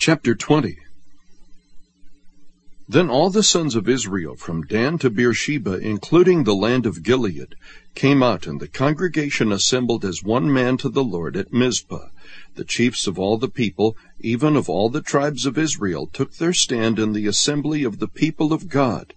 Chapter 20. Then all the sons of Israel from Dan to Beersheba, including the land of Gilead, came out, and the congregation assembled as one man to the Lord at Mizpah. The chiefs of all the people, even of all the tribes of Israel, took their stand in the assembly of the people of God,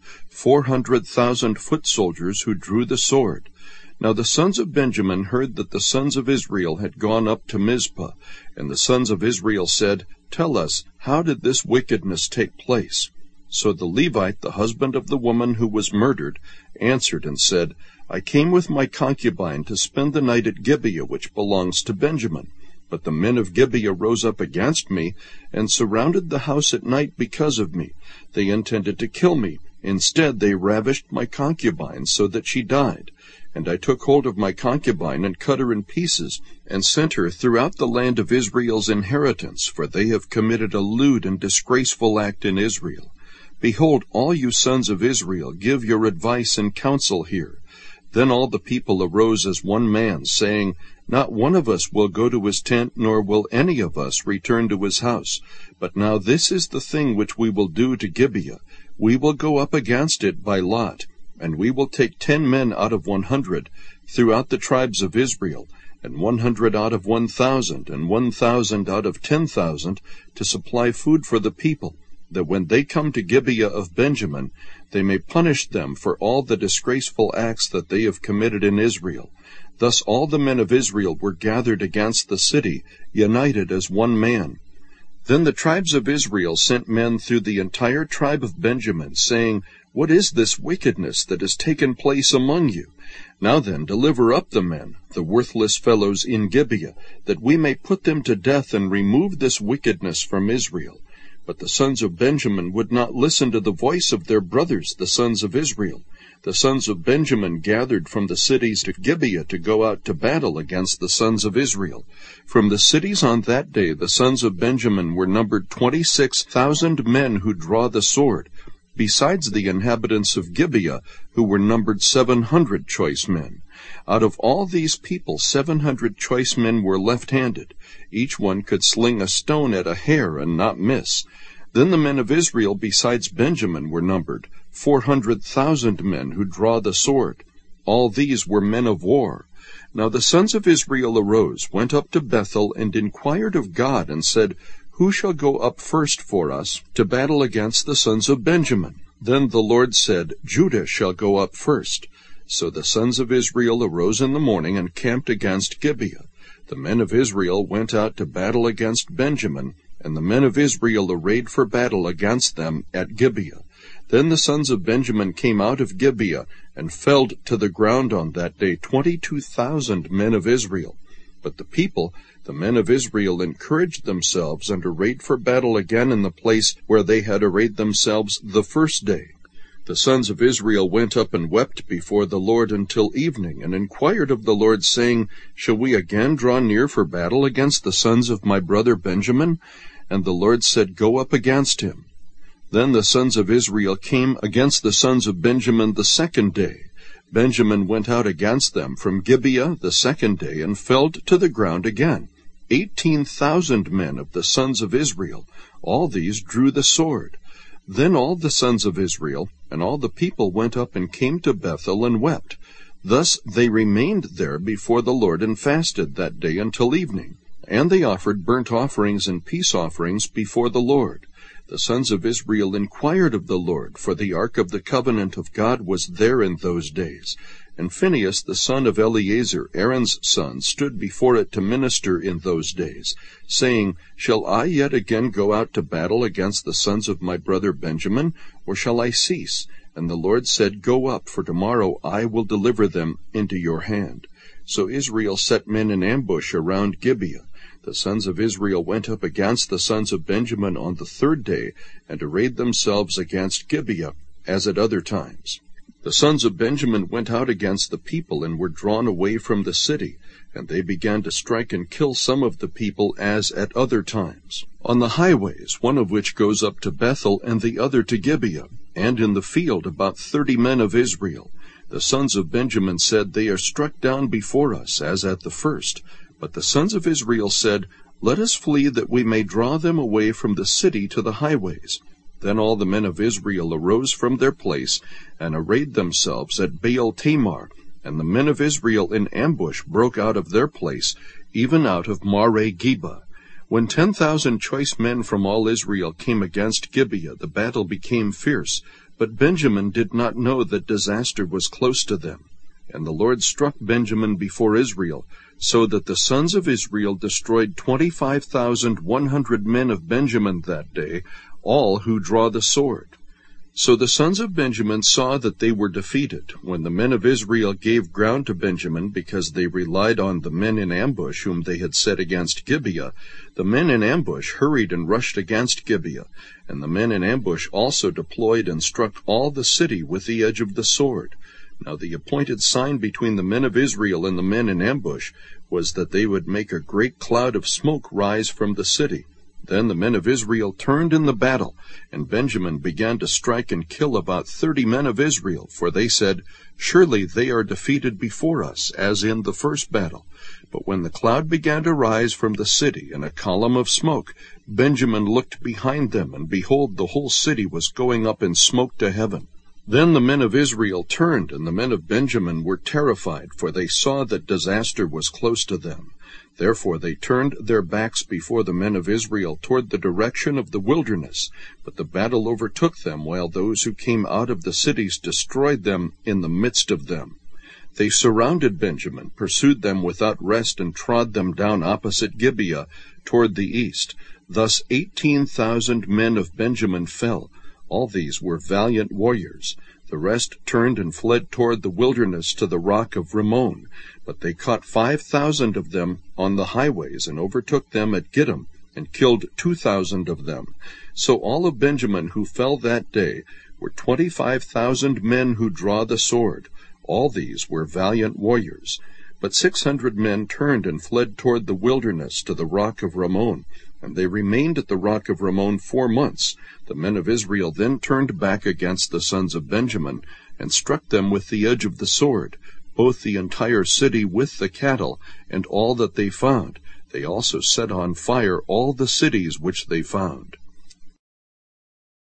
400,000 foot soldiers who drew the sword. Now the sons of Benjamin heard that the sons of Israel had gone up to Mizpah, and the sons of Israel said, "Tell us, how did this wickedness take place?" So the Levite, the husband of the woman who was murdered, answered and said, "I came with my concubine to spend the night at Gibeah, which belongs to Benjamin. But the men of Gibeah rose up against me and surrounded the house at night because of me. They intended to kill me. Instead, they ravished my concubine so that she died. And I took hold of my concubine and cut her in pieces, and sent her throughout the land of Israel's inheritance, for they have committed a lewd and disgraceful act in Israel. Behold, all you sons of Israel, give your advice and counsel here." Then all the people arose as one man, saying, "Not one of us will go to his tent, nor will any of us return to his house. But now this is the thing which we will do to Gibeah. We will go up against it by lot, and we will take 10 men out of 100 throughout the tribes of Israel, and 100 out of 1,000, and 1,000 out of 10,000, to supply food for the people, that when they come to Gibeah of Benjamin, they may punish them for all the disgraceful acts that they have committed in Israel." Thus all the men of Israel were gathered against the city, united as one man. Then the tribes of Israel sent men through the entire tribe of Benjamin, saying, "What is this wickedness that has taken place among you? Now then, deliver up the men, the worthless fellows in Gibeah, that we may put them to death and remove this wickedness from Israel." But the sons of Benjamin would not listen to the voice of their brothers, the sons of Israel. The sons of Benjamin gathered from the cities to Gibeah to go out to battle against the sons of Israel. From the cities on that day the sons of Benjamin were numbered 26,000 men who draw the sword, besides the inhabitants of Gibeah, who were numbered 700 choice men. Out of all these people 700 choice men were left-handed. Each one could sling a stone at a hare and not miss. Then the men of Israel besides Benjamin were numbered 400,000 men who draw the sword. All these were men of war. Now the sons of Israel arose, went up to Bethel, and inquired of God, and said, "Who shall go up first for us to battle against the sons of Benjamin?" Then the Lord said, "Judah shall go up first." So the sons of Israel arose in the morning and camped against Gibeah. The men of Israel went out to battle against Benjamin, and the men of Israel arrayed for battle against them at Gibeah. Then the sons of Benjamin came out of Gibeah, and felled to the ground on that day 22,000 men of Israel. But the people, the men of Israel, encouraged themselves, and arrayed for battle again in the place where they had arrayed themselves the first day. The sons of Israel went up and wept before the Lord until evening, and inquired of the Lord, saying, "Shall we again draw near for battle against the sons of my brother Benjamin?" And the Lord said, "Go up against him." Then the sons of Israel came against the sons of Benjamin the second day. Benjamin went out against them from Gibeah the second day, and felled to the ground again 18,000 men of the sons of Israel. All these drew the sword. Then all the sons of Israel and all the people went up and came to Bethel and wept. Thus they remained there before the Lord and fasted that day until evening. And they offered burnt offerings and peace offerings before the Lord. The sons of Israel inquired of the Lord, for the ark of the covenant of God was there in those days. And Phinehas the son of Eleazar, Aaron's son, stood before it to minister in those days, saying, "Shall I yet again go out to battle against the sons of my brother Benjamin, or shall I cease?" And the Lord said, "Go up, for tomorrow I will deliver them into your hand." So Israel set men in ambush around Gibeah. The sons of Israel went up against the sons of Benjamin on the third day, and arrayed themselves against Gibeah, as at other times. The sons of Benjamin went out against the people, and were drawn away from the city, and they began to strike and kill some of the people, as at other times, on the highways, one of which goes up to Bethel, and the other to Gibeah, and in the field about 30 men of Israel. The sons of Benjamin said, "They are struck down before us, as at the first." But the sons of Israel said, Let us flee, that we may draw them away from the city to the highways. Then all the men of Israel arose from their place, and arrayed themselves at Baal-Tamar. And the men of Israel in ambush broke out of their place, even out of Mare-Geba. When 10,000 choice men from all Israel came against Gibeah, the battle became fierce. But Benjamin did not know that disaster was close to them. And the Lord struck Benjamin before Israel, so that the sons of Israel destroyed 25,100 men of Benjamin that day, all who draw the sword. So the sons of Benjamin saw that they were defeated, when the men of Israel gave ground to Benjamin, because they relied on the men in ambush whom they had set against Gibeah. The men in ambush hurried and rushed against Gibeah, and the men in ambush also deployed and struck all the city with the edge of the sword. Now the appointed sign between the men of Israel and the men in ambush was that they would make a great cloud of smoke rise from the city. Then the men of Israel turned in the battle, and Benjamin began to strike and kill about 30 men of Israel, for they said, "Surely they are defeated before us, as in the first battle." But when the cloud began to rise from the city in a column of smoke, Benjamin looked behind them, and behold, the whole city was going up in smoke to heaven. Then the men of Israel turned, and the men of Benjamin were terrified, for they saw that disaster was close to them. Therefore they turned their backs before the men of Israel toward the direction of the wilderness. But the battle overtook them, while those who came out of the cities destroyed them in the midst of them. They surrounded Benjamin, pursued them without rest, and trod them down opposite Gibeah toward the east. Thus 18,000 men of Benjamin fell. All these were valiant warriors. The rest turned and fled toward the wilderness to the rock of Rimmon. But they caught 5,000 of them on the highways, and overtook them at Gittim, and killed 2,000 of them. So all of Benjamin who fell that day were 25,000 men who draw the sword. All these were valiant warriors. But 600 men turned and fled toward the wilderness to the rock of Rimmon, and they remained at the rock of Rimmon 4 months. The men of Israel then turned back against the sons of Benjamin, and struck them with the edge of the sword, both the entire city with the cattle, and all that they found. They also set on fire all the cities which they found.